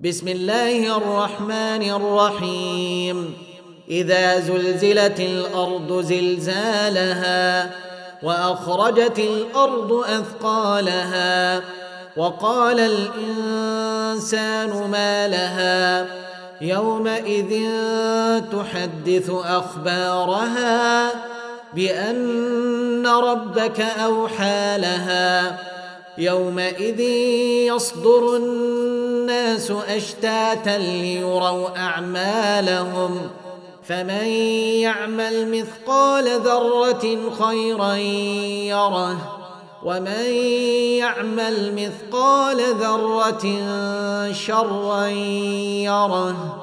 بسم الله الرحمن الرحيم. إذا زلزلت الأرض زلزالها وأخرجت الأرض أثقالها وقال الإنسان ما لها يومئذ تحدث أخبارها بأن ربك أوحى لها يومئذ يصدر الناس أشتاتا ليروا أعمالهم فمن يعمل مثقال ذرة خيرا يره ومن يعمل مثقال ذرة شرا يره.